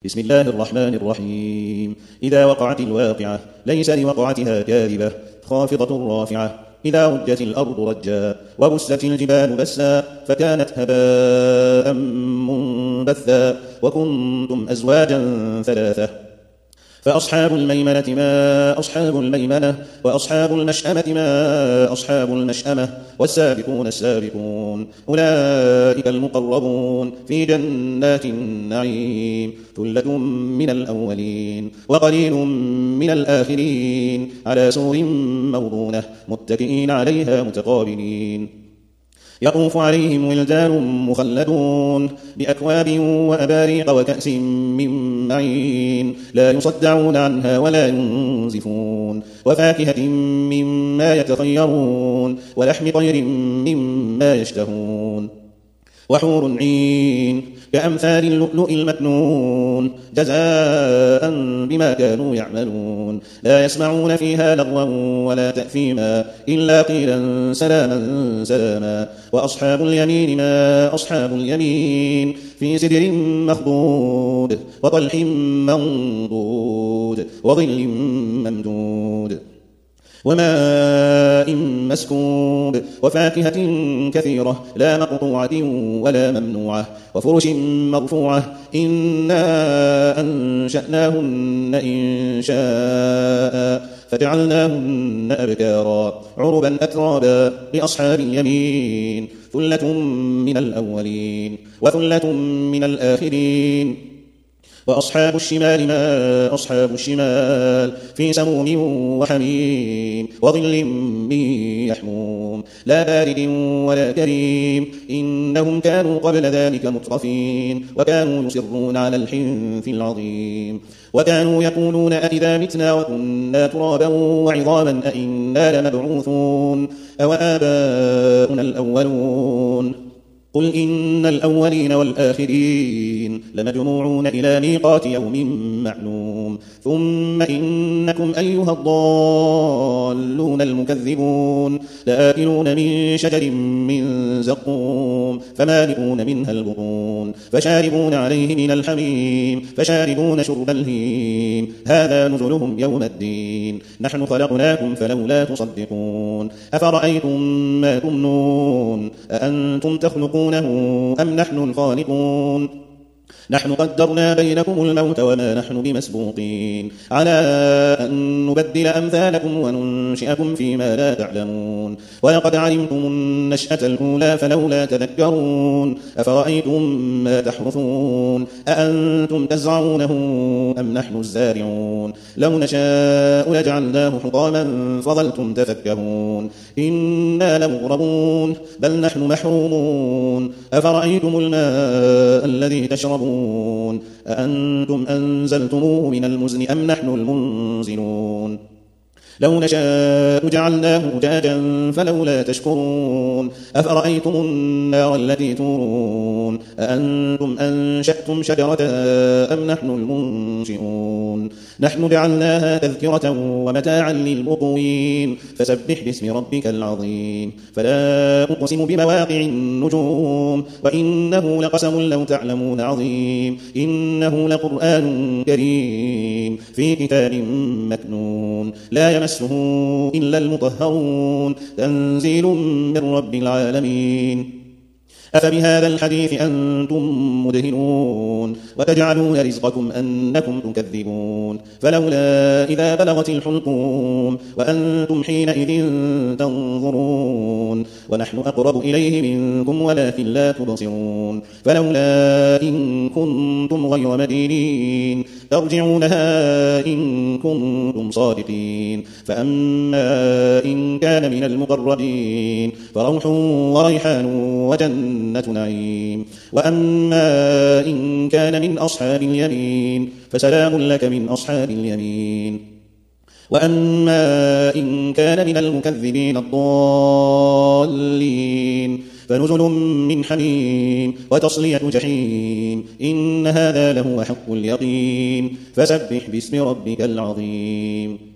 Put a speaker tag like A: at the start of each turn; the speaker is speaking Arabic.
A: بسم الله الرحمن الرحيم. إذا وقعت الواقعة ليس لوقعتها كاذبة خافضة رافعة. إذا رجت الأرض رجا وبست الجبال بسا فكانت هباء منبثا وكنتم أزواجا ثلاثة. فأصحاب الميمنة ما أصحاب الميمنة وأصحاب المشأمة ما أصحاب المشأمة والسابقون السابقون أولئك المقربون في جنات النعيم ثلة من الأولين وقليل من الآخرين على سرر موضونة متكئين عليها متقابلين يطوف عليهم ولدان مخلدون بأكواب وأباريق وكأس من معين لا يصدعون عنها ولا ينزفون وفاكهة مما يتخيرون ولحم طير مما يشتهون وحور عين كأمثال اللؤلؤ المكنون جزاء بما كانوا يعملون لا يسمعون فيها لغوا ولا تأثيما إلا قيلا سلاما سلاما. وأصحاب اليمين ما أصحاب اليمين في سدر مخضود وطلح منضود وظل ممدود وماء مسكوب وفاكهة كثيرة لا مقطوعة ولا ممنوعة وفرش مرفوعة إنا أنشأناهن إن شاء فجعلناهن أبكارا عربا أترابا لأصحاب اليمين ثلة من الأولين وثلة من الآخرين. وأصحاب الشمال ما أصحاب الشمال في سموم وحميم وظل من يحموم لا بارد ولا كريم إنهم كانوا قبل ذلك مترفين وكانوا يصرون على الحنث العظيم وكانوا يقولون أئذا متنا وكنا ترابا وعظاما أئنا لمبعوثون أو آباؤنا الأولون قل إن الأولين والآخرين لمجموعون إلى ميقات يوم معلوم ثم إنكم أيها الضالون المكذبون لآكلون من شجر من زقوم فمالئون منها البطون فشاربون عليه من الحميم فشاربون شرب الهيم هذا نزلهم يوم الدين نحن خلقناكم فلولا تصدقون أفرأيتم ما تمنون أأنتم تخلقون أم نحن الخالقون نحن قدرنا بينكم الموت وما نحن بمسبوقين على أن نبدل أمثالكم وننشئكم فيما لا تعلمون ولقد علمتم النشأة الأولى فلولا تذكرون أفرأيتم ما تحرثون أأنتم تزرعونه أم نحن الزارعون لو نشاء لجعلناه حطاما فظلتم تفكهون إنا لمغرمون بل نحن محرومون أفرأيتم الماء الذي تشربون أأنتم أنزلتموه من المزن أم نحن المنزلون لو نشاء جعلناه أجاجا فلولا تشكرون أفرأيتم النار التي تورون أأنتم أنشأتم شجرتها أم نحن المنشئون نحن جعلناها تذكرة ومتاعا للمقوين فسبح باسم ربك العظيم فلا أقسم بمواقع النجوم وإنه لقسم لو تعلمون عظيم إنه لقرآن كريم في كتاب مكنون لا يمسه إلا المطهرون تنزيل من رب العالمين. أفبهذا الحديث أنتم مدهنون وتجعلون رزقكم أنكم تكذبون فلولا إذا بلغت الحلقوم وأنتم حينئذ تنظرون ونحن أقرب إليه منكم ولكن لا تبصرون فلولا إن كنتم غير مدينين ترجعونها إن كنتم صادقين فأما إن كان من المقربين فروح وريحان وجنة نعيم وأما إن كان من أصحاب اليمين فسلام لك من أصحاب اليمين وأما إن كان من المكذبين الضالين فنزل من حميم وتصلية جحيم إن هذا لهو حق اليقين فسبح باسم ربك العظيم.